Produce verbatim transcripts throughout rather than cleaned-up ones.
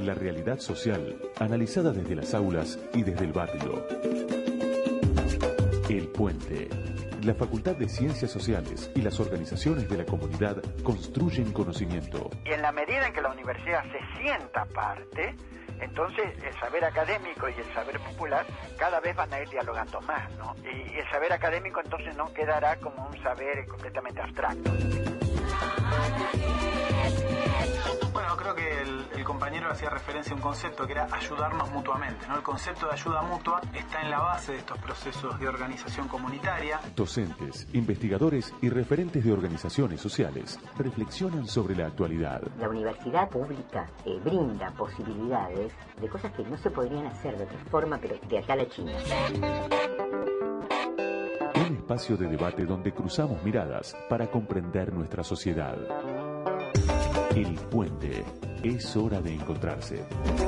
La realidad social, analizada desde las aulas y desde el barrio. El Puente. La Facultad de Ciencias Sociales y las organizaciones de la comunidad construyen conocimiento. Y en la medida en que la universidad se sienta parte, entonces el saber académico y el saber popular cada vez van a ir dialogando más, ¿no? Y el saber académico entonces no quedará como un saber completamente abstracto. Bueno, creo que el, el compañero hacía referencia a un concepto que era ayudarnos mutuamente, ¿no? El concepto de ayuda mutua está en la base de estos procesos de organización comunitaria. Docentes, investigadores y referentes de organizaciones sociales reflexionan sobre la actualidad. La universidad pública eh, brinda posibilidades de cosas que no se podrían hacer de otra forma, pero de acá a la China. Un espacio de debate donde cruzamos miradas para comprender nuestra sociedad. El Puente. Es hora de encontrarse.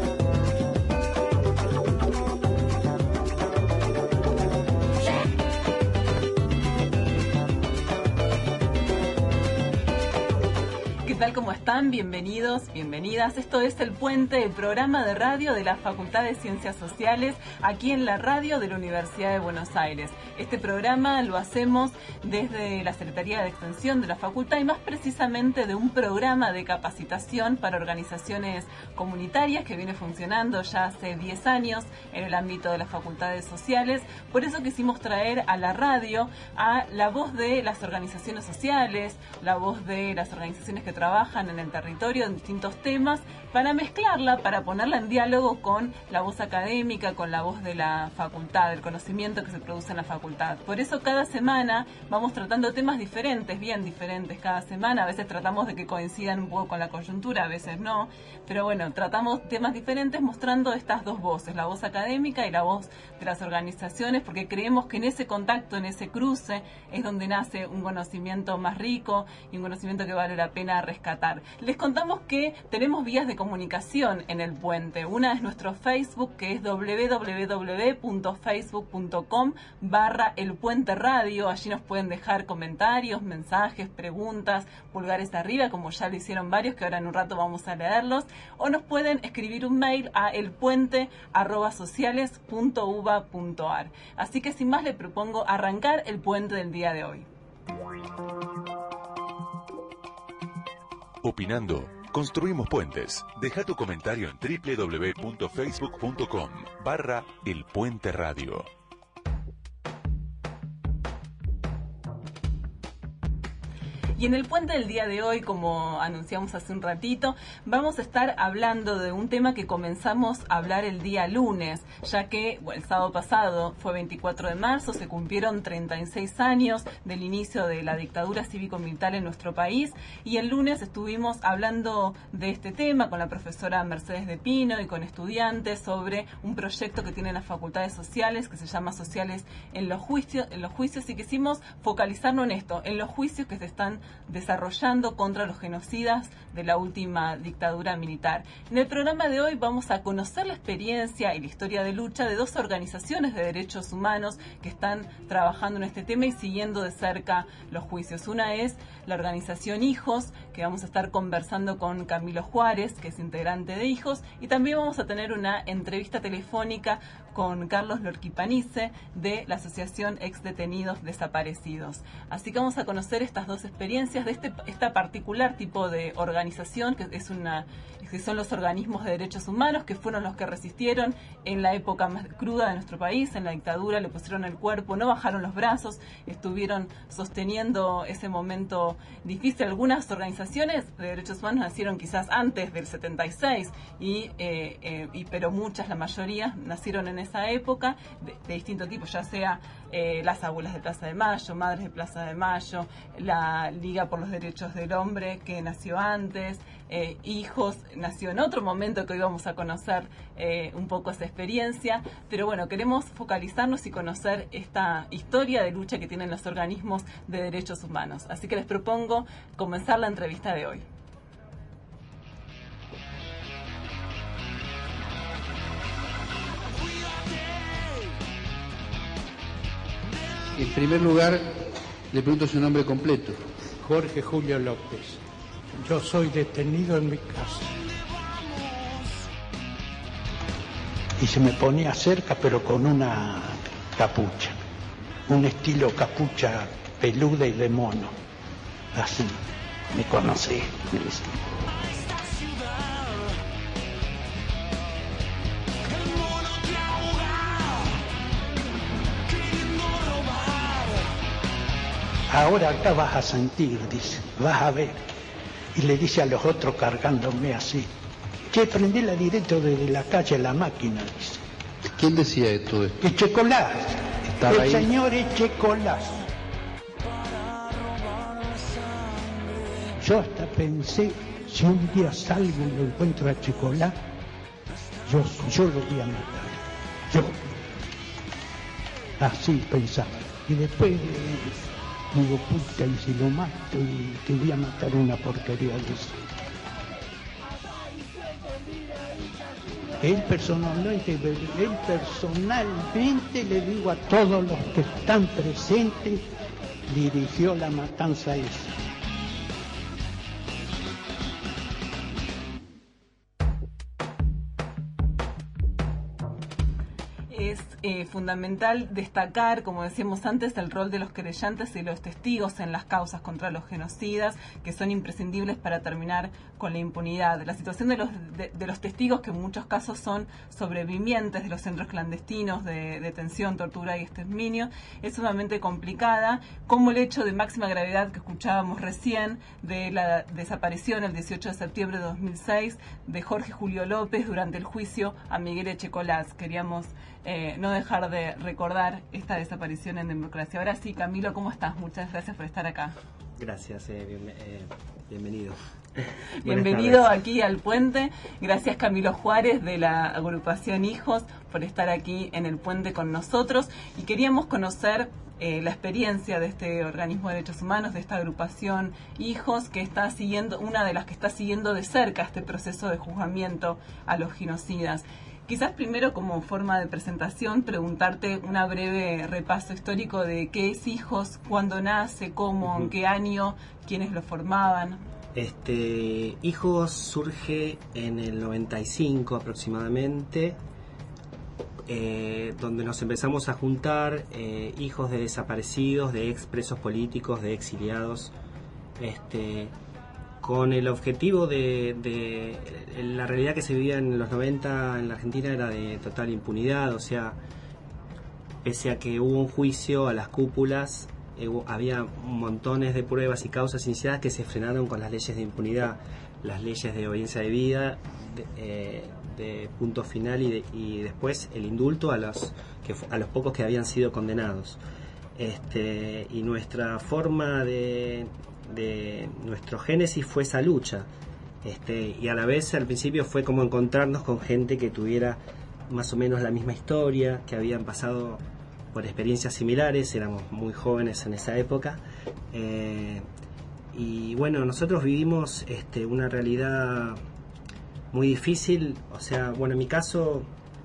¿Qué tal? ¿Cómo están? Bienvenidos, bienvenidas. Esto es El Puente, el programa de radio de la Facultad de Ciencias Sociales, aquí en la radio de la Universidad de Buenos Aires. Este programa lo hacemos desde la Secretaría de Extensión de la Facultad y más precisamente de un programa de capacitación para organizaciones comunitarias que viene funcionando ya hace diez años en el ámbito de las facultades sociales. Por eso quisimos traer a la radio a la voz de las organizaciones sociales, la voz de las organizaciones que trabajan en el territorio en distintos temas, para mezclarla, para ponerla en diálogo con la voz académica, con la voz de la facultad, del conocimiento que se produce en la facultad. Por eso cada semana vamos tratando temas diferentes, bien diferentes cada semana. A veces tratamos de que coincidan un poco con la coyuntura, a veces no, pero bueno, tratamos temas diferentes mostrando estas dos voces, la voz académica y la voz de las organizaciones, porque creemos que en ese contacto, en ese cruce, es donde nace un conocimiento más rico y un conocimiento que vale la pena rescatar. Les contamos que tenemos vías de comunicación en el Puente. Una es nuestro Facebook, que es doble u doble u doble u punto facebook punto com barra el puente radio. Allí nos pueden dejar comentarios, mensajes, preguntas, pulgares arriba, como ya lo hicieron varios, que ahora en un rato vamos a leerlos. O nos pueden escribir un mail a elpuente arroba sociales punto uva punto ar. Así que sin más le propongo arrancar el Puente del día de hoy. Opinando, construimos puentes. Deja tu comentario en doble u doble u doble u punto facebook punto com barra El Puente Radio. Y en el Puente del día de hoy, como anunciamos hace un ratito, vamos a estar hablando de un tema que comenzamos a hablar el día lunes, ya que bueno, el sábado pasado fue veinticuatro de marzo, se cumplieron treinta y seis años del inicio de la dictadura cívico-militar en nuestro país, y el lunes estuvimos hablando de este tema con la profesora Mercedes de Pino y con estudiantes sobre un proyecto que tienen las facultades sociales que se llama Sociales en los Juicios, en los juicios y quisimos focalizarnos en esto, en los juicios que se están desarrollando contra los genocidas de la última dictadura militar. En el programa de hoy vamos a conocer la experiencia y la historia de lucha de dos organizaciones de derechos humanos que están trabajando en este tema y siguiendo de cerca los juicios. Una es la organización Hijos, que vamos a estar conversando con Camilo Juárez, que es integrante de Hijos, y también vamos a tener una entrevista telefónica con Carlos Lorquipanice de la Asociación Ex Detenidos Desaparecidos. Así que vamos a conocer estas dos experiencias de este esta particular tipo de organización que es una que son los organismos de derechos humanos, que fueron los que resistieron en la época más cruda de nuestro país, en la dictadura, le pusieron el cuerpo, no bajaron los brazos, estuvieron sosteniendo ese momento difícil. Algunas organizaciones de derechos humanos nacieron quizás antes del setenta y seis, y, eh, eh, y pero muchas, la mayoría, nacieron en esa época de, de distinto tipo, ya sea eh, las abuelas de Plaza de Mayo, Madres de Plaza de Mayo, la Liga por los Derechos del Hombre, que nació antes, eh, Hijos, nació en otro momento que hoy vamos a conocer eh, un poco esa experiencia, pero bueno, queremos focalizarnos y conocer esta historia de lucha que tienen los organismos de derechos humanos. Así que les propongo comenzar la entrevista de hoy. En primer lugar, le pregunto su nombre completo. Jorge Julio López. Yo soy detenido en mi casa. y se me ponía cerca, pero con una capucha, un estilo capucha peluda y de mono, así. Me conocí, me dice. Ahora acá vas a sentir, dice, vas a ver. Y le dice a los otros cargándome así, che, prendela directo desde la calle a la máquina, dice. ¿Quién decía esto? Echecolás, el ahí. Señor Echecolás. Yo hasta pensé, si un día salgo y lo encuentro a Echecolás, yo, yo lo voy a matar. Yo. Así pensaba. Y después digo, puta, y si lo mato, y te voy a matar una porquería de eso. Él personalmente, él personalmente le digo a todos los que están presentes, dirigió la matanza esa. Es eh, fundamental destacar, como decíamos antes, el rol de los querellantes y los testigos en las causas contra los genocidas, que son imprescindibles para terminar con la impunidad. La situación de los, de, de los testigos, que en muchos casos son sobrevivientes de los centros clandestinos de detención, tortura y exterminio, es sumamente complicada, como el hecho de máxima gravedad que escuchábamos recién de la desaparición el dieciocho de septiembre de dos mil seis de Jorge Julio López durante el juicio a Miguel Echecolás. Queríamos Eh, no dejar de recordar esta desaparición en democracia. Ahora sí, Camilo, ¿cómo estás? Muchas gracias por estar acá. Gracias, eh, bien, eh, bienvenido. Bienvenido aquí al Puente. Gracias, Camilo Juárez, de la agrupación Hijos, por estar aquí en el Puente con nosotros. Y queríamos conocer eh, la experiencia de este organismo de derechos humanos, de esta agrupación Hijos, que está siguiendo, una de las que está siguiendo de cerca este proceso de juzgamiento a los genocidas. Quizás primero, como forma de presentación, preguntarte una breve repaso histórico de qué es Hijos, cuándo nace, cómo, uh-huh. en qué año, quiénes lo formaban. Este, Hijos surge en el noventa y cinco aproximadamente, eh, donde nos empezamos a juntar eh, hijos de desaparecidos, de ex presos políticos, de exiliados, este... con el objetivo de, de la realidad que se vivía en los noventa en la Argentina era de total impunidad, o sea, pese a que hubo un juicio a las cúpulas, eh, había montones de pruebas y causas iniciadas que se frenaron con las leyes de impunidad, las leyes de obediencia de vida, de, eh, de punto final y, de, y después el indulto a los, que, a los pocos que habían sido condenados. Este, y nuestra forma de... de nuestro génesis fue esa lucha, este, y a la vez al principio fue como encontrarnos con gente que tuviera más o menos la misma historia, que habían pasado por experiencias similares, éramos muy jóvenes en esa época, eh, y bueno, nosotros vivimos este, una realidad muy difícil, o sea, bueno, en mi caso,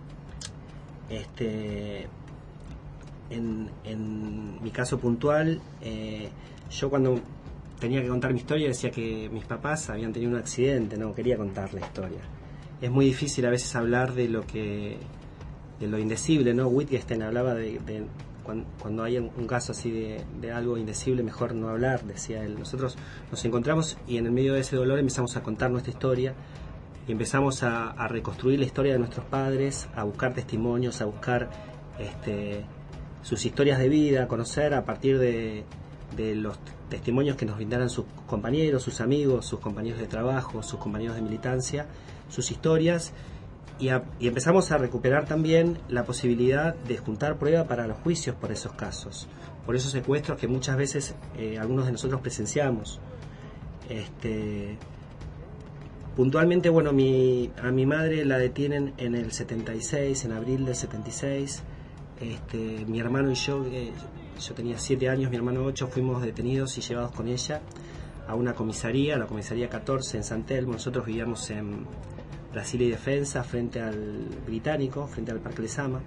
este, en, en mi caso puntual, eh, yo cuando tenía que contar mi historia decía que mis papás habían tenido un accidente, no quería contar la historia. Es muy difícil a veces hablar de lo que de lo indecible, ¿no? Wittgenstein hablaba de, de cuando, cuando hay un caso así de, de algo indecible, mejor no hablar, decía él. Nosotros nos encontramos y en el medio de ese dolor empezamos a contar nuestra historia y empezamos a, a reconstruir la historia de nuestros padres, a buscar testimonios, a buscar este, sus historias de vida, a conocer a partir de, de los testimonios que nos brindaran sus compañeros, sus amigos, sus compañeros de trabajo, sus compañeros de militancia, sus historias, y, a, y empezamos a recuperar también la posibilidad de juntar prueba para los juicios por esos casos, por esos secuestros que muchas veces eh, algunos de nosotros presenciamos. Este, puntualmente, bueno, mi, a mi madre la detienen en el setenta y seis, en abril del setenta y seis, este, mi hermano y yo... Eh, yo tenía siete años, mi hermano ocho, fuimos detenidos y llevados con ella a una comisaría, la comisaría catorce en San Telmo. Nosotros vivíamos en Brasil y Defensa, frente al Británico, frente al Parque Lezama.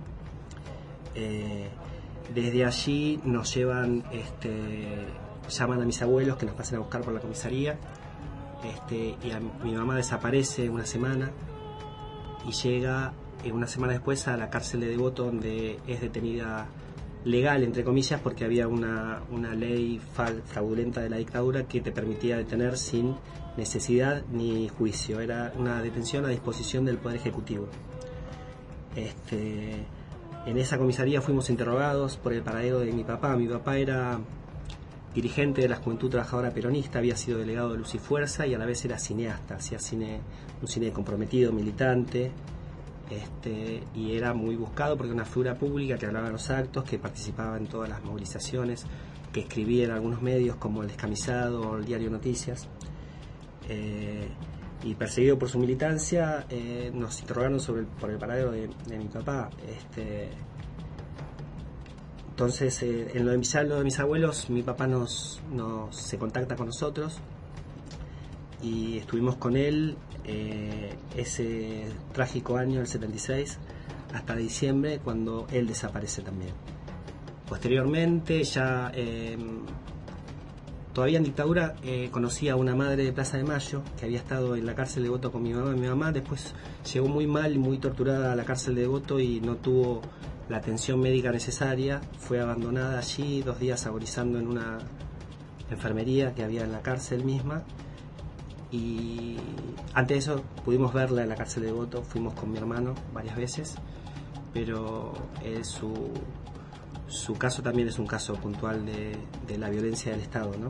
Eh, desde allí nos llevan, este, llaman a mis abuelos que nos pasen a buscar por la comisaría, este, y a, mi mamá desaparece una semana y llega eh, una semana después a la cárcel de Devoto, donde es detenida legal, entre comillas, porque había una, una ley fraudulenta de la dictadura que te permitía detener sin necesidad ni juicio. Era una detención a disposición del Poder Ejecutivo. Este, en esa comisaría fuimos interrogados por el paradero de mi papá. Mi papá era dirigente de la Juventud Trabajadora Peronista, había sido delegado de Luz y Fuerza y a la vez era cineasta, hacía cine, un cine comprometido, militante, este, y era muy buscado porque era una figura pública que hablaba en los actos, que participaba en todas las movilizaciones, que escribía en algunos medios como El Descamisado o el Diario Noticias. Eh, y perseguido por su militancia, eh, nos interrogaron sobre el, por el paradero de, de mi papá. Este, entonces, eh, en lo de, mis, lo de mis abuelos, mi papá nos, nos se contacta con nosotros y estuvimos con él eh, ese trágico año, el setenta y seis, hasta diciembre, cuando él desaparece también. Posteriormente, ya eh, todavía en dictadura, eh, conocí a una madre de Plaza de Mayo que había estado en la cárcel de Devoto con mi mamá. Mi mamá después llegó muy mal y muy torturada a la cárcel de Devoto y no tuvo la atención médica necesaria. Fue abandonada allí, dos días agonizando en una enfermería que había en la cárcel misma. Y antes de eso pudimos verla en la cárcel de Devoto, fuimos con mi hermano varias veces, pero eh, su, su caso también es un caso puntual de, de la violencia del Estado, ¿no?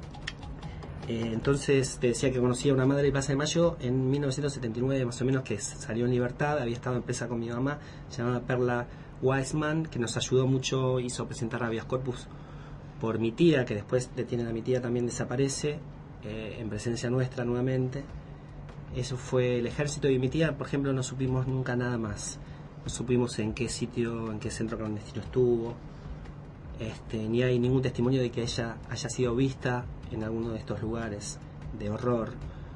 Eh, entonces te decía que conocí a una madre de Plaza de Mayo en mil novecientos setenta y nueve más o menos, que salió en libertad, había estado en presa con mi mamá, se llamaba Perla Weisman, que nos ayudó mucho, hizo presentar habeas corpus por mi tía, que después detienen a mi tía, también desaparece, eh, en presencia nuestra nuevamente. Eso fue el ejército, y mi tía, por ejemplo, no supimos nunca nada más. No supimos en qué sitio, en qué centro clandestino estuvo, este, ni hay ningún testimonio de que ella haya sido vista en alguno de estos lugares de horror.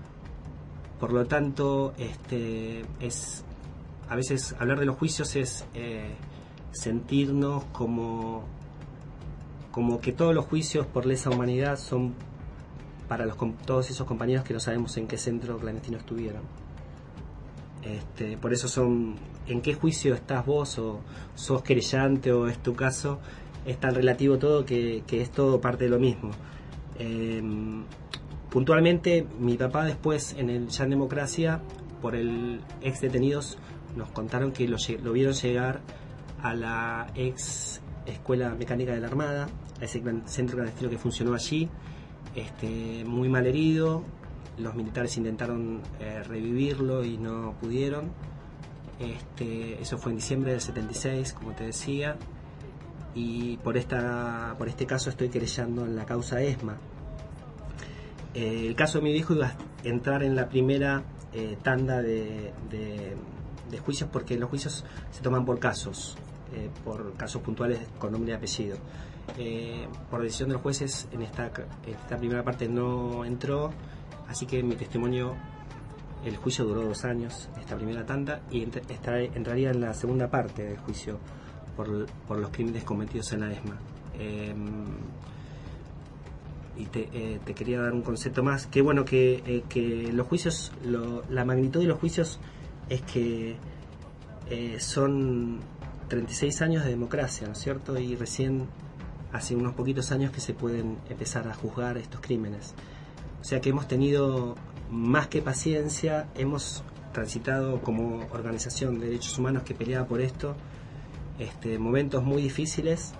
Por lo tanto, este, es a veces hablar de los juicios es eh, sentirnos como, como que todos los juicios por lesa humanidad son para los, todos esos compañeros que no sabemos en qué centro clandestino estuvieron. Este, por eso son, en qué juicio estás vos, o sos querellante, o es tu caso, es tan relativo todo que, que es todo parte de lo mismo. Eh, puntualmente, mi papá después, en el ya en democracia, por el ex detenidos, nos contaron que lo, lo vieron llegar a la ex escuela mecánica de la Armada, a ese centro clandestino que funcionó allí, este, muy mal herido. Los militares intentaron eh, revivirlo y no pudieron. Este, eso fue en diciembre del setenta y seis, como te decía, y por esta por este caso estoy querellando en la causa ESMA. Eh, el caso de mi viejo iba a entrar en la primera eh, tanda de, de, de juicios, porque los juicios se toman por casos, eh, por casos puntuales con nombre y apellido. Eh, por decisión de los jueces, en esta, esta primera parte no entró, así que mi testimonio, el juicio duró dos años, esta primera tanda, y ent entraría en la segunda parte del juicio por, por los crímenes cometidos en la ESMA. Eh, y te, eh, te quería dar un concepto más, que bueno, que, eh, que los juicios, lo, la magnitud de los juicios es que eh, son treinta y seis años de democracia, ¿no es cierto? Y recién hace unos poquitos años que se pueden empezar a juzgar estos crímenes. O sea que hemos tenido más que paciencia, hemos transitado como organización de derechos humanos que peleaba por esto, este, momentos muy difíciles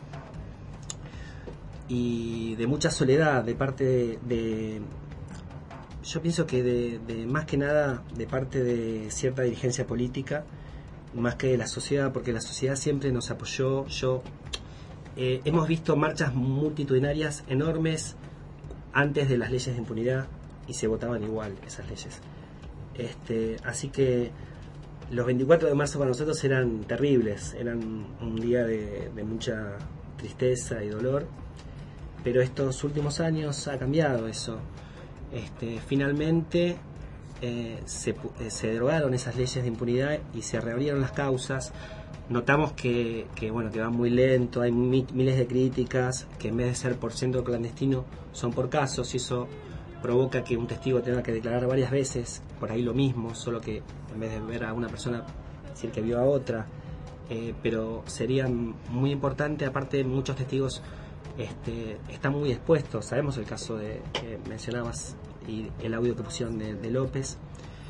y de mucha soledad de parte de, de yo pienso que de, de más que nada de parte de cierta dirigencia política, más que de la sociedad, porque la sociedad siempre nos apoyó. Yo eh, hemos visto marchas multitudinarias enormes antes de las leyes de impunidad y se votaban igual esas leyes. Este, así que los veinticuatro de marzo para nosotros eran terribles, eran un día de, de mucha tristeza y dolor, pero estos últimos años ha cambiado eso. Este, finalmente eh, se, eh, se derogaron esas leyes de impunidad y se reabrieron las causas. Notamos que, que bueno, que va muy lento, hay mi, miles de críticas, que en vez de ser por centro clandestino son por casos, y eso provoca que un testigo tenga que declarar varias veces por ahí lo mismo, solo que en vez de ver a una persona decir que vio a otra, eh, pero sería muy importante, aparte muchos testigos este, están muy expuestos. Sabemos el caso de que mencionabas y el audio que pusieron de, de López,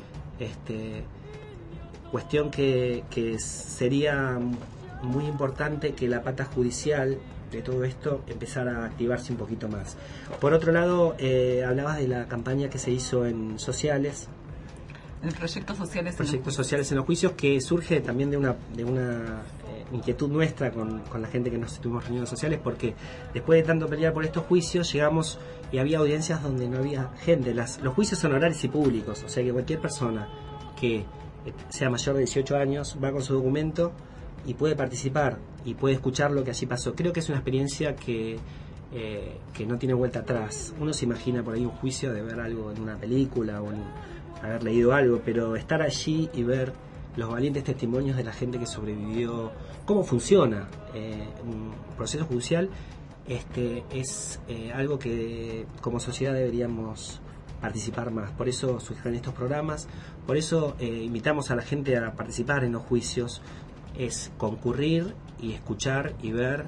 este, cuestión que, que sería muy importante que la pata judicial de todo esto empezara a activarse un poquito más. Por otro lado, eh, hablabas de la campaña que se hizo en sociales, el proyecto sociales proyectos sociales en los juicios, que surge también de una de una eh, inquietud nuestra con, con la gente que nos estuvimos reuniendo en sociales, porque después de tanto pelear por estos juicios llegamos y había audiencias donde no había gente. Las, los juicios son horarios y públicos, o sea que cualquier persona que sea mayor de dieciocho años va con su documento y puede participar y puede escuchar lo que allí pasó. Creo que es una experiencia que eh, que no tiene vuelta atrás. Uno se imagina por ahí un juicio de ver algo en una película o en haber leído algo, pero estar allí y ver los valientes testimonios de la gente que sobrevivió, cómo funciona eh, un proceso judicial, este es eh, algo que como sociedad deberíamos participar más. Por eso surgen estos programas, por eso eh, invitamos a la gente a participar en los juicios, es concurrir y escuchar y ver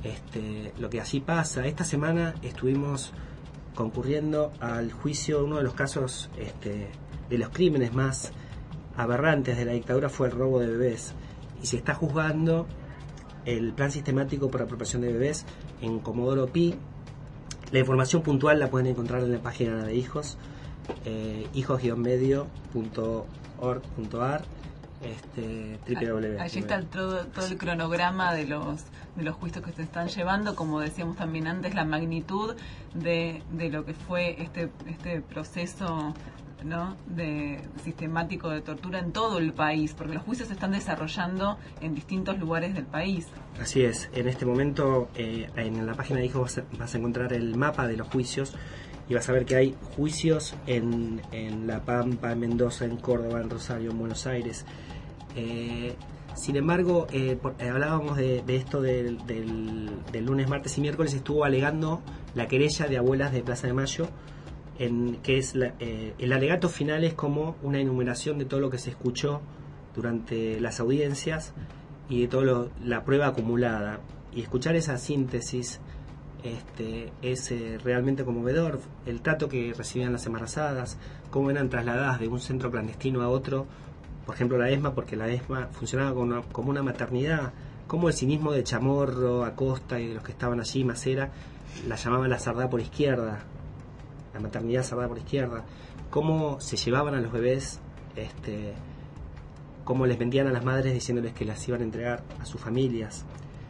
este, lo que allí pasa. Esta semana estuvimos concurriendo al juicio, uno de los casos este, de los crímenes más aberrantes de la dictadura fue el robo de bebés, y se está juzgando el plan sistemático por apropiación de bebés en Comodoro Pi. La información puntual la pueden encontrar en la página de Hijos, eh, hijos guion medio punto org punto ar, este, www. Allí está el, todo, todo el cronograma de los de los juicios que se están llevando, como decíamos también antes, la magnitud de, de lo que fue este este proceso, ¿no?, de sistemático de tortura en todo el país, porque los juicios se están desarrollando en distintos lugares del país. Así es, en este momento eh, en la página de Hijos vas a, vas a encontrar el mapa de los juicios y vas a ver que hay juicios en, en La Pampa, en Mendoza, en Córdoba, en Rosario, en Buenos Aires. Eh, sin embargo, eh, por, eh, hablábamos de, de esto del, del, del lunes, martes y miércoles, estuvo alegando la querella de abuelas de Plaza de Mayo, en que es la, eh, el alegato final es como una enumeración de todo lo que se escuchó durante las audiencias y de toda la prueba acumulada, y escuchar esa síntesis este, es eh, realmente conmovedor. El trato que recibían las embarazadas, cómo eran trasladadas de un centro clandestino a otro, por ejemplo la ESMA, porque la ESMA funcionaba como una, como una maternidad, cómo el cinismo de Chamorro, Acosta y de los que estaban allí, Macera, la llamaban la Sardá por izquierda, la maternidad Sardá por izquierda, cómo se llevaban a los bebés, este, cómo les vendían a las madres diciéndoles que las iban a entregar a sus familias.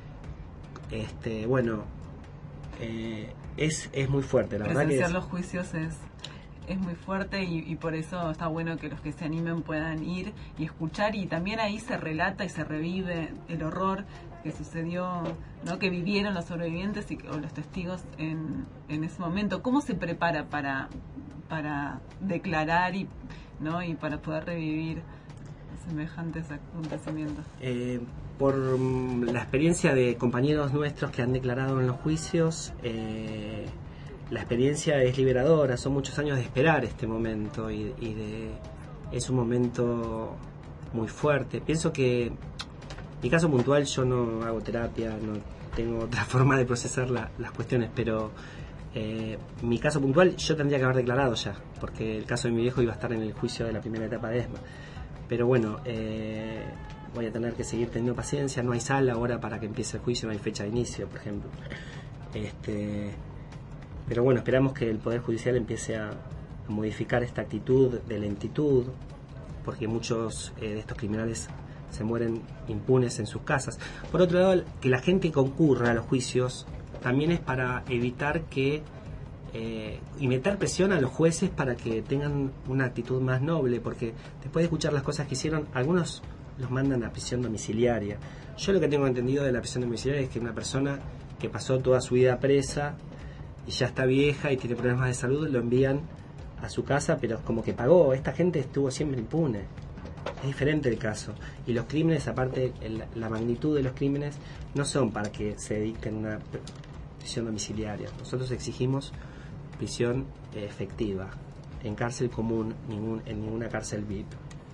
Este, bueno, eh, es, es muy fuerte, la verdad que presenciar es... los juicios es es muy fuerte y, y por eso está bueno que los que se animen puedan ir y escuchar, y también ahí se relata y se revive el horror que sucedió, ¿no?, que vivieron los sobrevivientes y, o los testigos en, en ese momento. ¿Cómo se prepara para para declarar y, ¿no?, y para poder revivir semejantes acontecimientos? Eh, por um, la experiencia de compañeros nuestros que han declarado en los juicios, eh, la experiencia es liberadora. Son muchos años de esperar este momento y, y de, es un momento muy fuerte. Pienso que mi caso puntual, yo no hago terapia, no tengo otra forma de procesar la, las cuestiones, pero eh, mi caso puntual yo tendría que haber declarado ya, porque el caso de mi viejo iba a estar en el juicio de la primera etapa de ESMA. Pero bueno, eh, voy a tener que seguir teniendo paciencia. No hay sala ahora para que empiece el juicio, no hay fecha de inicio, por ejemplo. Este, pero bueno, esperamos que el Poder Judicial empiece a, a modificar esta actitud de lentitud, porque muchos eh, de estos criminales se mueren impunes en sus casas. Por otro lado, que la gente concurra a los juicios también es para evitar que eh, y meter presión a los jueces para que tengan una actitud más noble, porque después de escuchar las cosas que hicieron, algunos los mandan a prisión domiciliaria. Yo lo que tengo entendido de la prisión domiciliaria es que una persona que pasó toda su vida presa y ya está vieja y tiene problemas de salud, lo envían a su casa, pero como que pagó. Esta gente estuvo siempre impune. Es diferente el caso. Y los crímenes, aparte, el, la magnitud de los crímenes no son para que se dicten una prisión domiciliaria. Nosotros exigimos prisión eh, efectiva, en cárcel común, ningún, en ninguna cárcel V I P.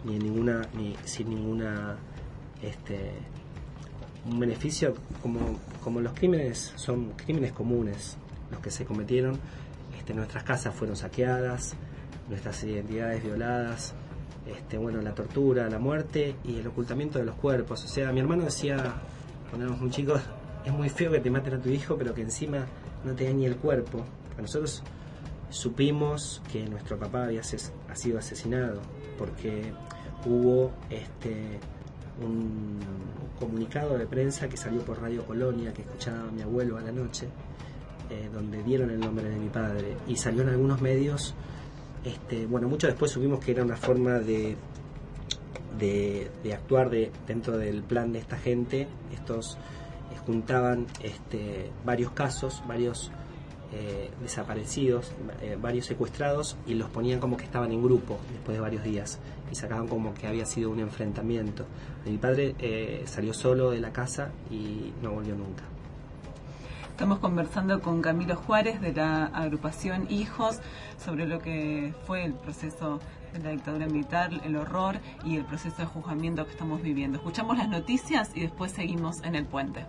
ni ninguna ni sin ninguna este un beneficio, como como los crímenes son crímenes comunes los que se cometieron. Este, nuestras casas fueron saqueadas, nuestras identidades violadas, este, bueno, la tortura, la muerte y el ocultamiento de los cuerpos. O sea, mi hermano decía cuando éramos un chico, es muy feo que te maten a tu hijo, pero que encima no te den ni el cuerpo. A nosotros supimos que nuestro papá había ses- ha sido asesinado porque hubo este un comunicado de prensa que salió por Radio Colonia, que escuchaba mi abuelo a la noche, eh, donde dieron el nombre de mi padre, y salió en algunos medios. Este, bueno, mucho después supimos que era una forma de de, de actuar de, dentro del plan de esta gente. Estos eh, juntaban este, varios casos, varios eh, desaparecidos, eh, varios secuestrados, y los ponían como que estaban en grupo después de varios días, y sacaban como que había sido un enfrentamiento. Mi padre eh, salió solo de la casa y no volvió nunca. Estamos conversando con Camilo Juárez de la agrupación Hijos sobre lo que fue el proceso de la dictadura militar, el horror y el proceso de juzgamiento que estamos viviendo. Escuchamos las noticias y después seguimos en El Puente.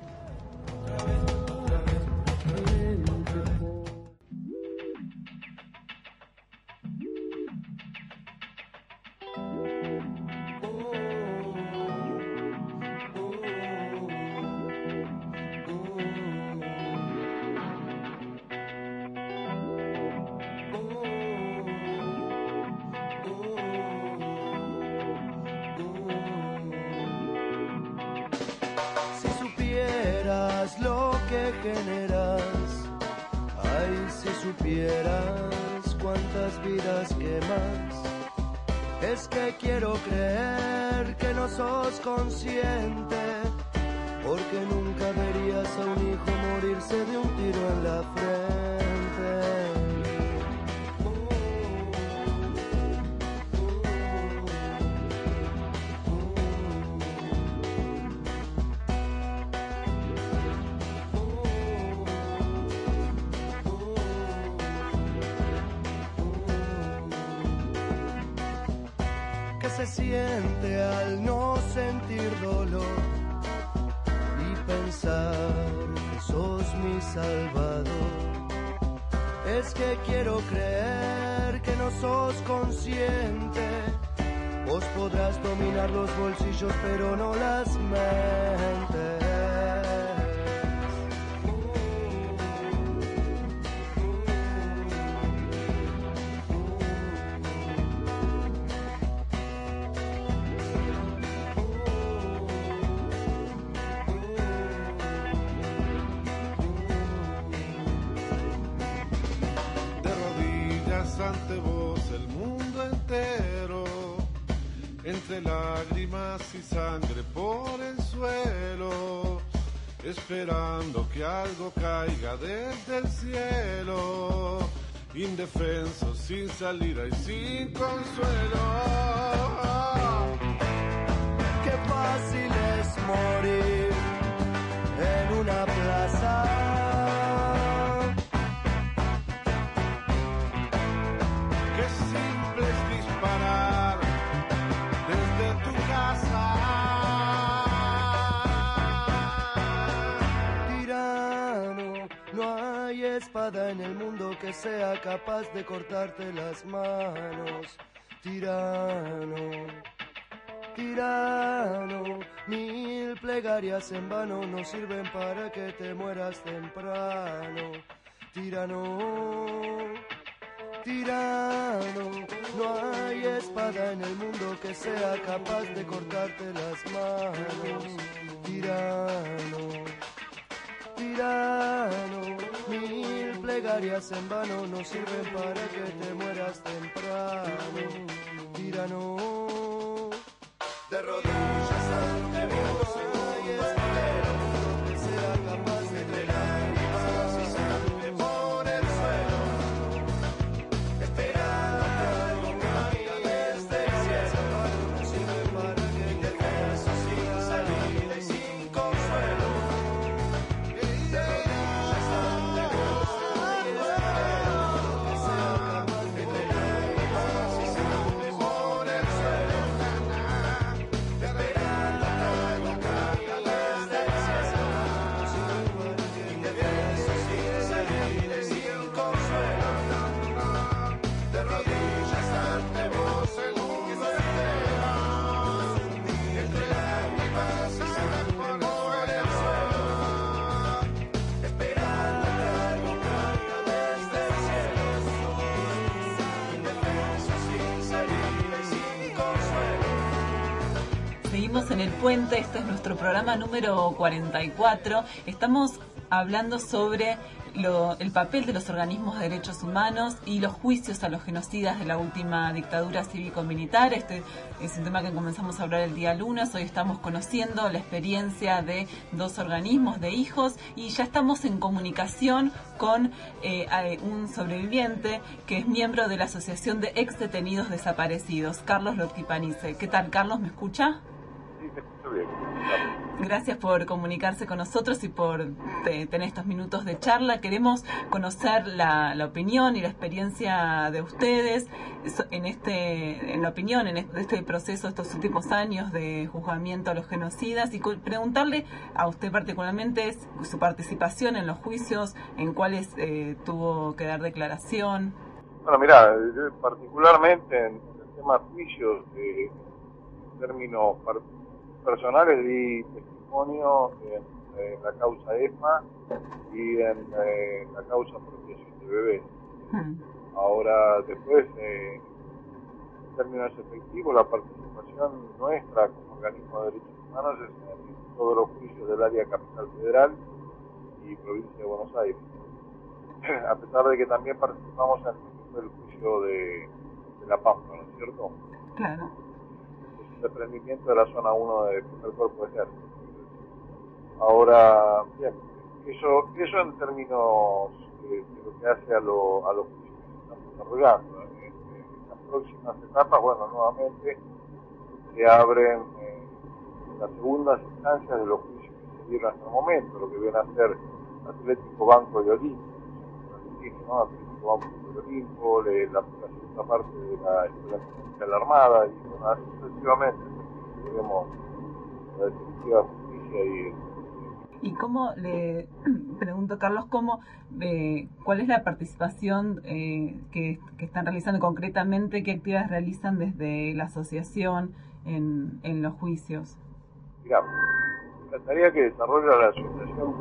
generas, ay, si supieras cuántas vidas quemas. Es que quiero creer que no sos consciente, porque nunca verías a un hijo morirse de un tiro en la frente. Se siente al no sentir dolor y pensar que sos mi salvador. Es que quiero creer que no sos consciente. Vos podrás dominar los bolsillos pero no las mentes. Ante vos el mundo entero, entre lágrimas y sangre por el suelo, esperando que algo caiga desde el cielo, indefenso, sin salida y sin consuelo. Qué fácil es morir en una plaza. Espada en el mundo que sea capaz de cortarte las manos. Tirano, tirano, mil plegarias en vano no sirven para que te mueras temprano. Tirano, tirano, no hay espada en el mundo que sea capaz de cortarte las manos. Tirano, tirano, mil plegarias en vano no sirven para que te mueras temprano. Tirano, de rodillas ante vos, hay espada que sea capaz de entregar y sangre por el suelo, esperando que caiga desde el cielo, no sirve para que te veas sin salida y sin consuelo. De rodillas ante vos, hay espada que sea capaz de entregar seguimos en El Puente, este es nuestro programa número cuarenta y cuatro. Estamos hablando sobre lo, el papel de los organismos de derechos humanos y los juicios a los genocidas de la última dictadura cívico-militar. Este es un tema que comenzamos a hablar el día lunes. Hoy estamos conociendo la experiencia de dos organismos de hijos y ya estamos en comunicación con eh, un sobreviviente que es miembro de la Asociación de Ex Detenidos Desaparecidos, Carlos Lotquipanice. ¿Qué tal, Carlos? ¿Me escucha? Sí, te escucho bien. Gracias por comunicarse con nosotros y por te, tener estos minutos de charla. Queremos conocer la, la opinión y la experiencia de ustedes en este, en la opinión, en este, este proceso, estos últimos años de juzgamiento a los genocidas, y preguntarle a usted particularmente su participación en los juicios, en cuáles eh, tuvo que dar declaración. Bueno, mira, particularmente en el tema juicios, eh, en términos personales, di testimonio en, en la causa E S M A y en, eh, en la causa protección de bebés. Hmm. Ahora, después, eh, en términos efectivos, la participación nuestra como organismo de derechos humanos es en todos los juicios del área capital federal y provincia de Buenos Aires. A pesar de que también participamos en el juicio de, de La Pampa, ¿no es cierto? Claro. Desprendimiento de la zona uno del cuerpo de ejército. Ahora, bien, eso, eso en términos de, de lo que hace a, lo, a los juicios que se están desarrollando. En, en las próximas etapas, bueno, nuevamente se abren eh, las segundas instancias de los juicios que se dieron hasta el momento, lo que viene a ser Atlético Banco de Olimpo, ¿no? Atlético Banco de Olimpo, le, la, la segunda parte de la Escuela de la Armada, y bueno, así sucesivamente tenemos la definitiva justicia y... ¿Y cómo, le pregunto, Carlos, cómo, eh, cuál es la participación eh, que, que están realizando concretamente, qué actividades realizan desde la asociación en, en los juicios? Mira, la tarea que desarrolla la asociación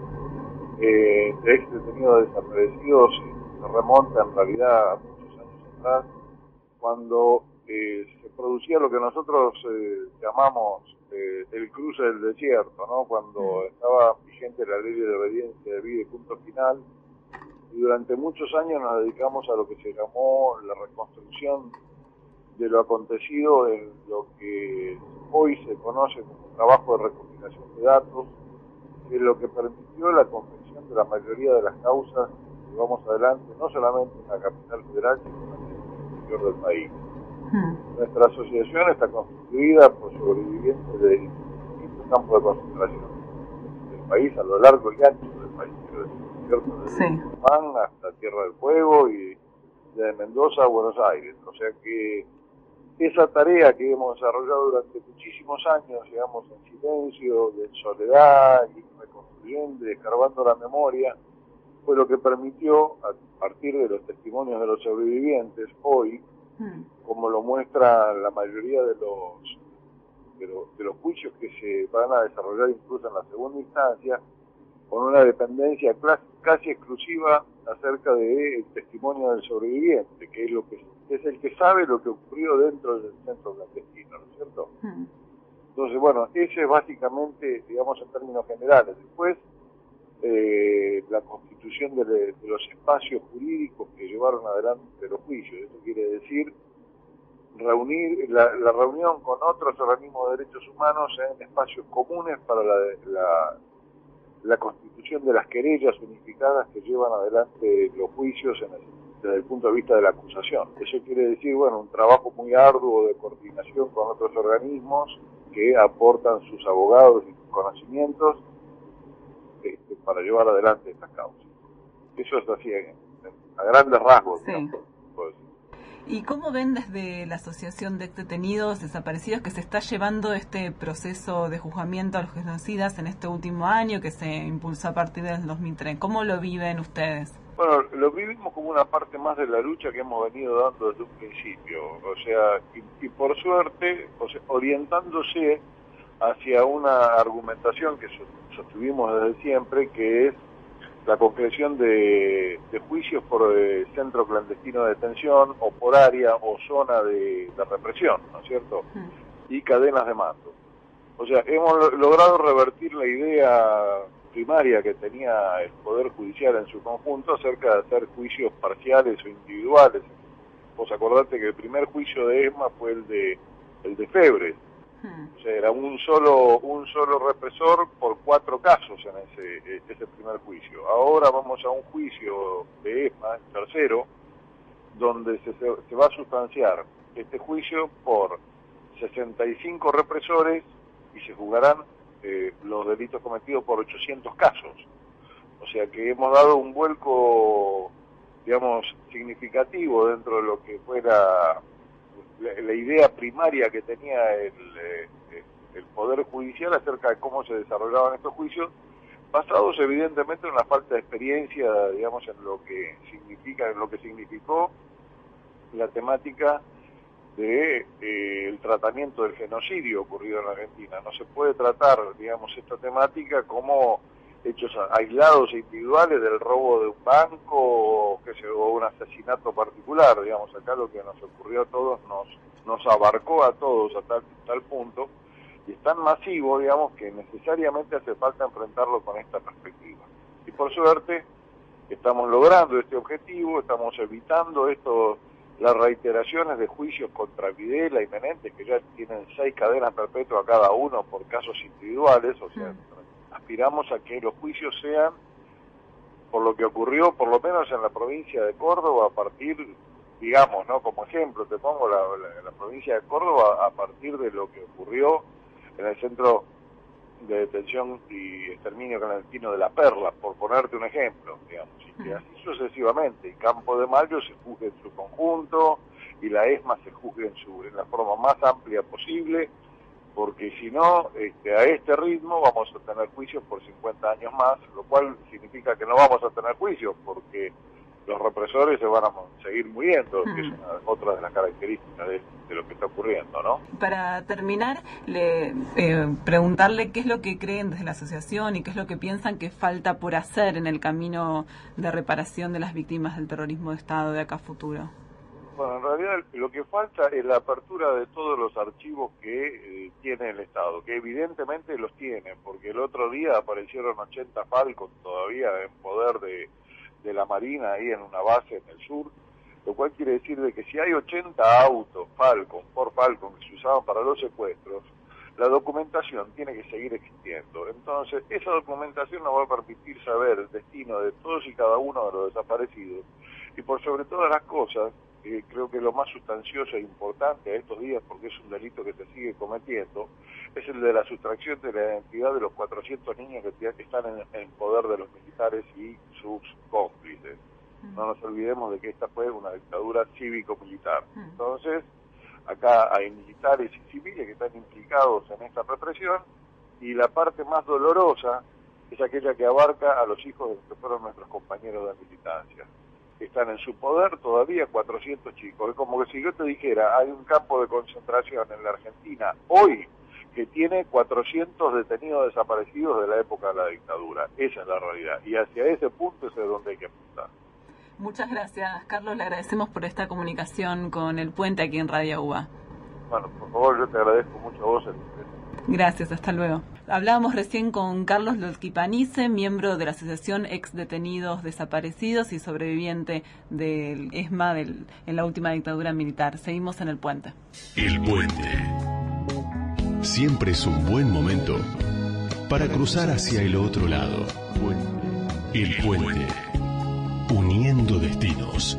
eh, de ex detenidos desaparecidos se remonta en realidad a muchos años atrás, cuando eh, se producía lo que nosotros eh, llamamos eh, el cruce del desierto, ¿no? Cuando estaba vigente la ley de obediencia de vida y punto final, y durante muchos años nos dedicamos a lo que se llamó la reconstrucción de lo acontecido en lo que hoy se conoce como trabajo de recopilación de datos, que es lo que permitió la confección de la mayoría de las causas que llevamos adelante, no solamente en la capital federal, sino también en el interior del país. Hmm. Nuestra asociación está constituida por sobrevivientes de distintos campos de concentración del país, a lo largo y ancho del país, ¿cierto? Desde sí. Tucumán hasta Tierra del Fuego y de Mendoza a Buenos Aires. O sea que esa tarea que hemos desarrollado durante muchísimos años, digamos, en silencio, en soledad, y reconstruyendo y escarbando la memoria, fue lo que permitió, a partir de los testimonios de los sobrevivientes, hoy, hmm. como lo muestra la mayoría de los, de los de los juicios que se van a desarrollar incluso en la segunda instancia, con una dependencia casi exclusiva acerca del testimonio del sobreviviente, que es lo que es el que sabe lo que ocurrió dentro del centro clandestino, ¿no es cierto? Hmm. Entonces, bueno, ese es básicamente, digamos, en términos generales. Después, eh, la constitución de, de los espacios jurídicos que llevaron adelante los juicios. Eso quiere decir reunir la, la reunión con otros organismos de derechos humanos en espacios comunes para la, la, la constitución de las querellas unificadas que llevan adelante los juicios en el, desde el punto de vista de la acusación. Eso quiere decir, bueno, un trabajo muy arduo de coordinación con otros organismos que aportan sus abogados y sus conocimientos este, para llevar adelante estas causas. Eso es así, a grandes rasgos. Sí. ¿No? Pues, ¿y cómo ven desde la Asociación de Detenidos Desaparecidos que se está llevando este proceso de juzgamiento a los genocidas en este último año que se impulsó a partir del dos mil tres? ¿Cómo lo viven ustedes? Bueno, lo vivimos como una parte más de la lucha que hemos venido dando desde un principio, o sea, y, y por suerte, o sea, orientándose hacia una argumentación que sostuvimos desde siempre, que es la concreción de, de juicios por eh, centro clandestino de detención o por área o zona de, de represión, ¿no es cierto? Mm. Y cadenas de mando. O sea, hemos logrado revertir la idea primaria que tenía el Poder Judicial en su conjunto acerca de hacer juicios parciales o individuales. Vos acordate que el primer juicio de ESMA fue el de el de Febres. O sea, era un solo un solo represor por cuatro casos en ese, ese primer juicio. Ahora vamos a un juicio de ESMA, tercero, donde se, se va a sustanciar este juicio por sesenta y cinco represores y se juzgarán eh, los delitos cometidos por ochocientos casos. O sea que hemos dado un vuelco, digamos, significativo dentro de lo que fuera la, la idea primaria que tenía el, eh, el Poder Judicial acerca de cómo se desarrollaban estos juicios, basados evidentemente en la falta de experiencia, digamos, en lo que significa, en lo que significó la temática de eh, el tratamiento del genocidio ocurrido en la Argentina. No se puede tratar, digamos, esta temática como hechos aislados e individuales del robo de un banco o, que se, o un asesinato particular. Digamos, acá lo que nos ocurrió a todos nos nos abarcó a todos a tal, tal punto y es tan masivo, digamos, que necesariamente hace falta enfrentarlo con esta perspectiva. Y por suerte estamos logrando este objetivo, estamos evitando estos las reiteraciones de juicios contra Videla y Menéndez, que ya tienen seis cadenas perpetuas cada uno por casos individuales. O sea, aspiramos a que los juicios sean por lo que ocurrió, por lo menos en la provincia de Córdoba, a partir, digamos, ¿no? Como ejemplo, te pongo la, la, la provincia de Córdoba, a partir de lo que ocurrió en el centro de detención y exterminio clandestino de La Perla, por ponerte un ejemplo, digamos, y que así sucesivamente. Y Campo de Mayo se juzgue en su conjunto y la ESMA se juzgue en, su, en la forma más amplia posible, porque si no, este, a este ritmo vamos a tener juicios por cincuenta años más, lo cual significa que no vamos a tener juicios, porque los represores se van a seguir muriendo, que es una, otra de las características de, de lo que está ocurriendo, ¿no? Para terminar, le, eh, preguntarle qué es lo que creen desde la asociación y qué es lo que piensan que falta por hacer en el camino de reparación de las víctimas del terrorismo de Estado de acá a futuro. Bueno, en realidad lo que falta es la apertura de todos los archivos que eh, tiene el Estado, que evidentemente los tiene, porque el otro día aparecieron ochenta Falcon todavía en poder de de la Marina ahí en una base en el sur, lo cual quiere decir de que si hay ochenta autos Falcon, por Falcon, que se usaban para los secuestros, la documentación tiene que seguir existiendo. Entonces, esa documentación nos va a permitir saber el destino de todos y cada uno de los desaparecidos, y por sobre todas las cosas, eh, creo que lo más sustancioso e importante a estos días, porque es un delito que se sigue cometiendo, es el de la sustracción de la identidad de los cuatrocientos niños que están en, en poder de los militares y sus cómplices. No nos olvidemos de que esta fue una dictadura cívico-militar. Entonces, acá hay militares y civiles que están implicados en esta represión, y la parte más dolorosa es aquella que abarca a los hijos de los que fueron nuestros compañeros de militancia. Están en su poder todavía cuatrocientos chicos. Es como que si yo te dijera, hay un campo de concentración en la Argentina hoy que tiene cuatrocientos detenidos desaparecidos de la época de la dictadura. Esa es la realidad. Y hacia ese punto es de donde hay que apuntar. Muchas gracias, Carlos. Le agradecemos por esta comunicación con El Puente aquí en Radio U B A. Bueno, por favor, yo te agradezco mucho a vos el Gracias, hasta luego. Hablábamos recién con Carlos Lolquipanice, miembro de la Asociación Ex Detenidos Desaparecidos y sobreviviente del ESMA del, en la última dictadura militar. Seguimos en El Puente. El Puente. Siempre es un buen momento para cruzar hacia el otro lado. El Puente. Uniendo destinos.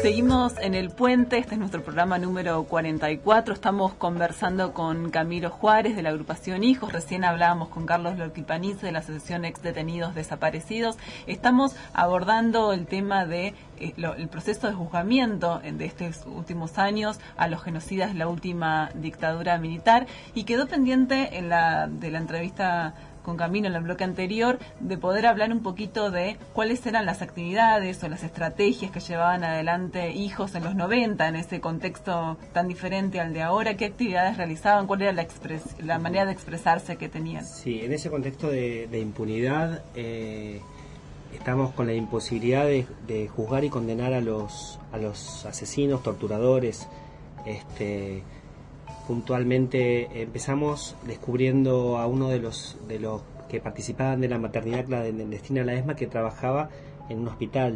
Seguimos en El Puente, este es nuestro programa número cuarenta y cuatro, estamos conversando con Camilo Juárez de la agrupación Hijos, recién hablábamos con Carlos Lorquipanice de la Asociación Ex Detenidos Desaparecidos, estamos abordando el tema de eh, lo, el proceso de juzgamiento de estos últimos años a los genocidas de la última dictadura militar, y quedó pendiente en la de la entrevista con Camilo en el bloque anterior, de poder hablar un poquito de cuáles eran las actividades o las estrategias que llevaban adelante Hijos en los noventa, en ese contexto tan diferente al de ahora. ¿Qué actividades realizaban? ¿Cuál era la, expres la manera de expresarse que tenían? Sí, en ese contexto de, de impunidad, eh, estamos con la imposibilidad de, de juzgar y condenar a los, a los asesinos, torturadores. Este... Puntualmente empezamos descubriendo a uno de los de los que participaban de la maternidad clandestina La ESMA, que trabajaba en un hospital,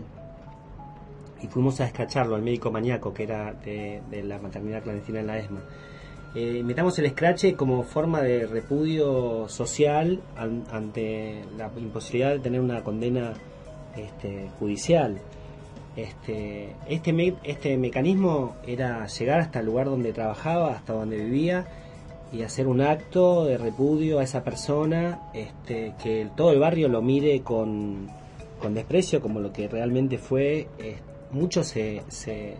y fuimos a escracharlo al médico maníaco que era de, de la maternidad clandestina en La ESMA. Eh, metamos el escrache como forma de repudio social an, ante la imposibilidad de tener una condena este, judicial. Este, este, me, este mecanismo era llegar hasta el lugar donde trabajaba, hasta donde vivía, y hacer un acto de repudio a esa persona, este, que el, todo el barrio lo mire con, con desprecio, como lo que realmente fue. Eh, muchos se, se,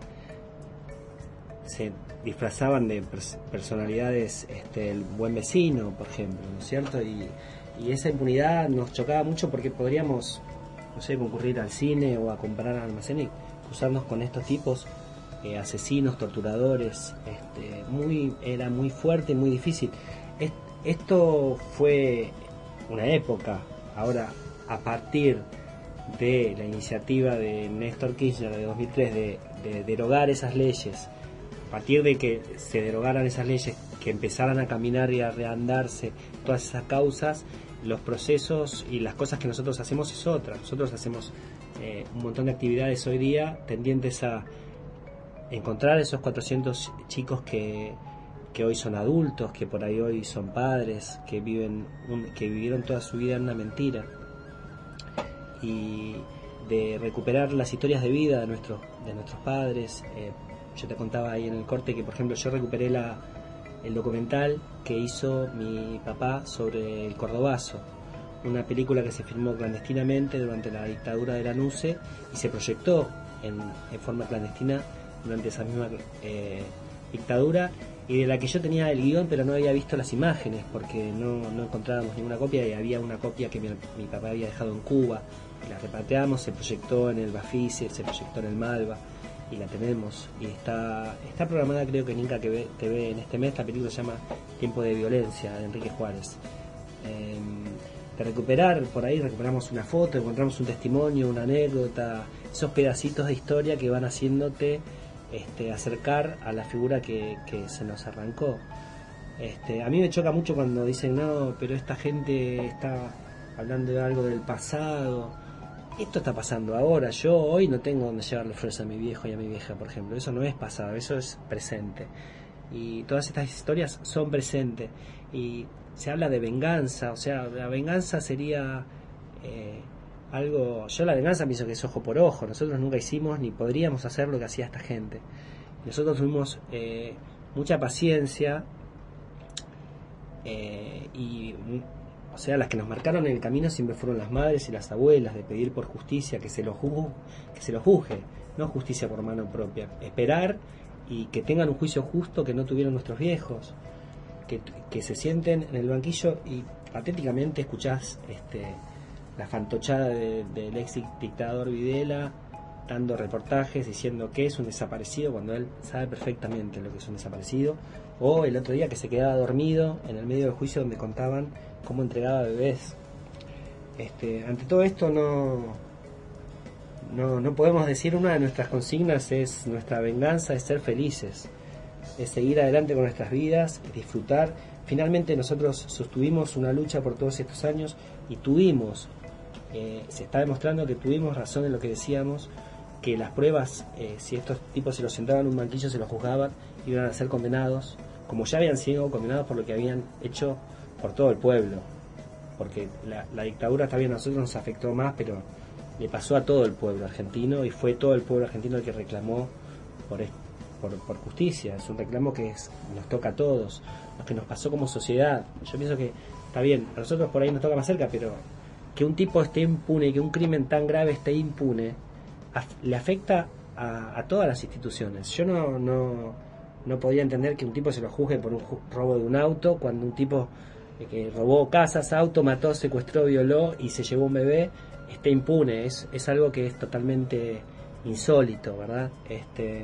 se disfrazaban de pers personalidades, este, el buen vecino, por ejemplo, ¿no es cierto? Y, y esa impunidad nos chocaba mucho, porque podríamos, no sé, concurrir al cine o a comprar almacén y cruzarnos con estos tipos, eh, asesinos, torturadores. Este, muy, era muy fuerte, muy difícil. Est esto fue una época. Ahora, a partir de la iniciativa de Néstor Kirchner de dos mil tres de, de derogar esas leyes, a partir de que se derogaran esas leyes, que empezaran a caminar y a reandarse todas esas causas, los procesos y las cosas que nosotros hacemos es otra. Nosotros hacemos eh, un montón de actividades hoy día tendientes a encontrar esos cuatrocientos chicos que, que hoy son adultos, que por ahí hoy son padres, que viven un, que vivieron toda su vida en una mentira, y de recuperar las historias de vida de nuestros de nuestros padres. Eh, yo te contaba ahí en el corte que, por ejemplo, yo recuperé la el documental que hizo mi papá sobre el Cordobazo, una película que se filmó clandestinamente durante la dictadura de la N U C E y se proyectó en, en forma clandestina durante esa misma eh, dictadura, y de la que yo tenía el guión pero no había visto las imágenes porque no, no encontrábamos ninguna copia, y había una copia que mi, mi papá había dejado en Cuba, y la repatriamos, se proyectó en el Bafisi, se proyectó en el Malva, y la tenemos, y está está programada, creo que en Inca T V en este mes. La película se llama Tiempo de Violencia, de Enrique Juárez. Eh, de recuperar, por ahí recuperamos una foto, encontramos un testimonio, una anécdota, esos pedacitos de historia que van haciéndote este, acercar a la figura que, que se nos arrancó. Este, a mí me choca mucho cuando dicen, no, pero esta gente está hablando de algo del pasado. Esto está pasando ahora. Yo hoy no tengo donde llevarle flores a mi viejo y a mi vieja, por ejemplo. Eso no es pasado, eso es presente. Y todas estas historias son presentes. Y se habla de venganza, o sea, la venganza sería eh, algo... Yo la venganza pienso que es ojo por ojo. Nosotros nunca hicimos ni podríamos hacer lo que hacía esta gente. Nosotros tuvimos eh, mucha paciencia eh, y... O sea, las que nos marcaron en el camino siempre fueron las madres y las abuelas, de pedir por justicia, que se lo juzgue, que se lo juzgue, no justicia por mano propia. Esperar y que tengan un juicio justo que no tuvieron nuestros viejos, que, que se sienten en el banquillo y patéticamente escuchás este, la fantochada de, del ex dictador Videla dando reportajes diciendo que es un desaparecido cuando él sabe perfectamente lo que es un desaparecido, o el otro día que se quedaba dormido en el medio del juicio donde contaban cómo entregaba bebés. Este, ante todo esto no, no, no podemos decir, una de nuestras consignas es, nuestra venganza es ser felices, es seguir adelante con nuestras vidas, es disfrutar. Finalmente nosotros sostuvimos una lucha por todos estos años y tuvimos, eh, se está demostrando que tuvimos razón en lo que decíamos, que las pruebas, eh, si estos tipos se los sentaban en un banquillo, se los juzgaban, iban a ser condenados, como ya habían sido condenados por lo que habían hecho por todo el pueblo, porque la, la dictadura también a nosotros nos afectó más, pero le pasó a todo el pueblo argentino y fue todo el pueblo argentino el que reclamó por, por, por justicia. Es un reclamo que es, nos toca a todos, lo que nos pasó como sociedad. Yo pienso que está bien, a nosotros por ahí nos toca más cerca, pero que un tipo esté impune, que un crimen tan grave esté impune, af, le afecta a, a todas las instituciones. Yo no, no, no podía entender que un tipo se lo juzgue por un robo de un auto, cuando un tipo que robó casas, auto, mató, secuestró, violó y se llevó un bebé, esté impune. Es, es algo que es totalmente insólito, ¿verdad? Este,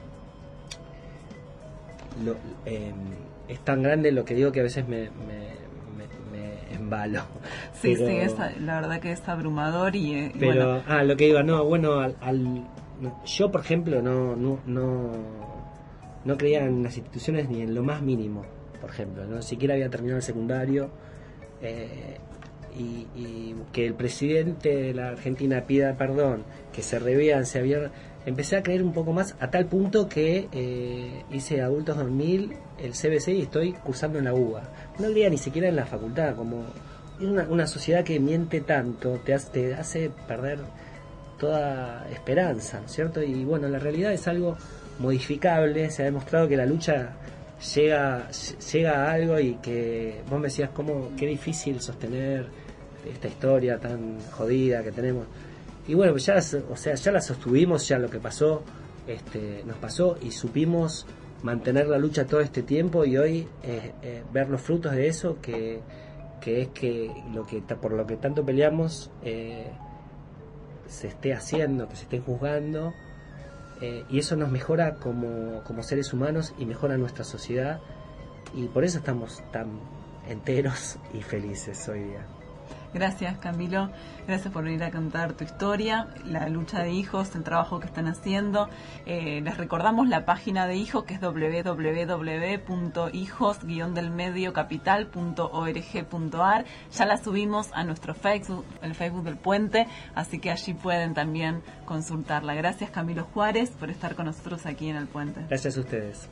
lo, eh, es tan grande lo que digo que a veces me, me, me, me embalo. Sí, pero, sí, es, la verdad que es abrumador y... Eh, pero, bueno. ah, lo que iba, no, bueno, al, al, yo por ejemplo no, no, no, no creía en las instituciones ni en lo más mínimo, por ejemplo, no siquiera había terminado el secundario, eh, y, y que el presidente de la Argentina pida perdón, que se revean, se abiertan, empecé a creer un poco más, a tal punto que eh, hice Adultos dos mil, el C B C, y estoy cursando en la U B A. No creía ni siquiera en la facultad, como es una, una sociedad que miente tanto, te hace, te hace perder toda esperanza, ¿cierto? Y bueno, la realidad es algo modificable, se ha demostrado que la lucha llega llega a algo, y que vos me decías cómo, qué difícil sostener esta historia tan jodida que tenemos. Y bueno, pues ya, o sea, ya la sostuvimos, ya lo que pasó, este, nos pasó, y supimos mantener la lucha todo este tiempo, y hoy eh, eh, ver los frutos de eso, que, que es que lo que por lo que tanto peleamos eh, se esté haciendo, que se esté juzgando, eh, y eso nos mejora como, como seres humanos y mejora nuestra sociedad, y por eso estamos tan enteros y felices hoy día. Gracias, Camilo. Gracias por venir a contar tu historia, la lucha de hijos, el trabajo que están haciendo. Eh, les recordamos la página de hijos, que es doble u doble u doble u punto hijos guion del medio capital punto org punto a r. Ya la subimos a nuestro Facebook, el Facebook del Puente, así que allí pueden también consultarla. Gracias, Camilo Juárez, por estar con nosotros aquí en el Puente. Gracias a ustedes.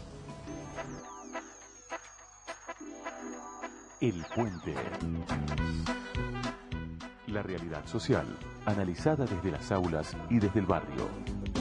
El Puente. La realidad social, analizada desde las aulas y desde el barrio.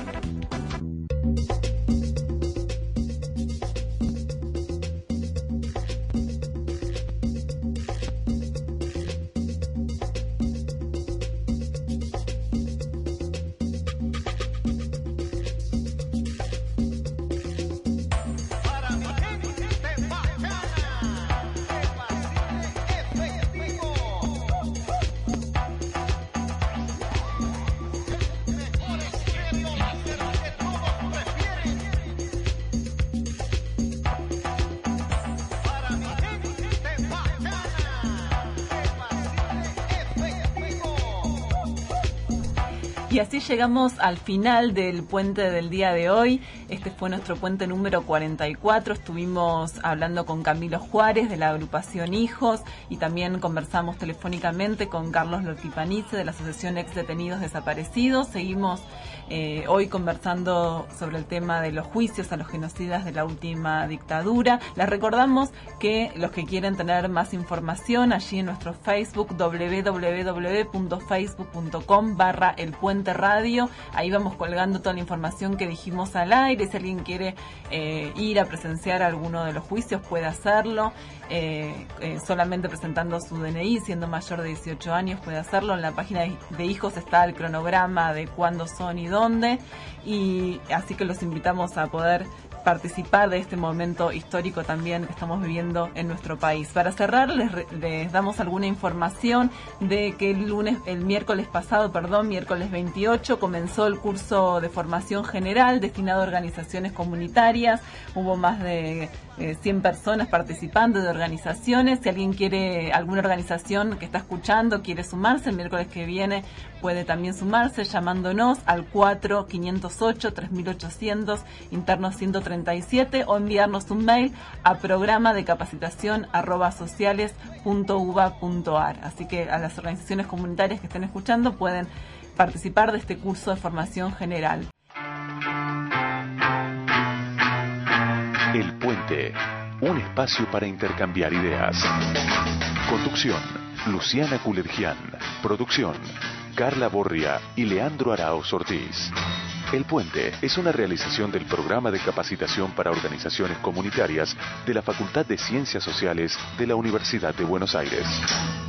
Y así llegamos al final del puente del día de hoy. Este fue nuestro puente número cuarenta y cuatro. Estuvimos hablando con Camilo Juárez de la agrupación Hijos, y también conversamos telefónicamente con Carlos Lorquipanice de la Asociación Ex Detenidos Desaparecidos. Seguimos eh, hoy conversando sobre el tema de los juicios a los genocidas de la última dictadura. Les recordamos que los que quieren tener más información, allí en nuestro Facebook, doble u doble u doble u punto facebook punto com barra el puente radio, ahí vamos colgando toda la información que dijimos al aire. Si alguien quiere eh, ir a presenciar alguno de los juicios, puede hacerlo, eh, eh, solamente presentando su D N I, siendo mayor de dieciocho años puede hacerlo. En la página de, de Hijos está el cronograma de cuándo son y dónde, y así que los invitamos a poder participar de este momento histórico también que estamos viviendo en nuestro país. Para cerrar, les, les damos alguna información de que el lunes, el miércoles pasado, perdón, miércoles veintiocho, comenzó el curso de formación general destinado a organizaciones comunitarias. Hubo más de eh, cien personas participando de organizaciones. Si alguien quiere, alguna organización que está escuchando, quiere sumarse, el miércoles que viene puede también sumarse llamándonos al cuatro quinientos ocho tres mil ochocientos, interno ciento treinta y siete, o enviarnos un mail a programa de capacitación arroba sociales punto uva punto a r. Así que a las organizaciones comunitarias que estén escuchando pueden participar de este curso de formación general. El Puente, un espacio para intercambiar ideas. Conducción, Luciana Kulergian. Producción, Carla Borria y Leandro Araoz Ortiz. El Puente es una realización del Programa de Capacitación para Organizaciones Comunitarias de la Facultad de Ciencias Sociales de la Universidad de Buenos Aires.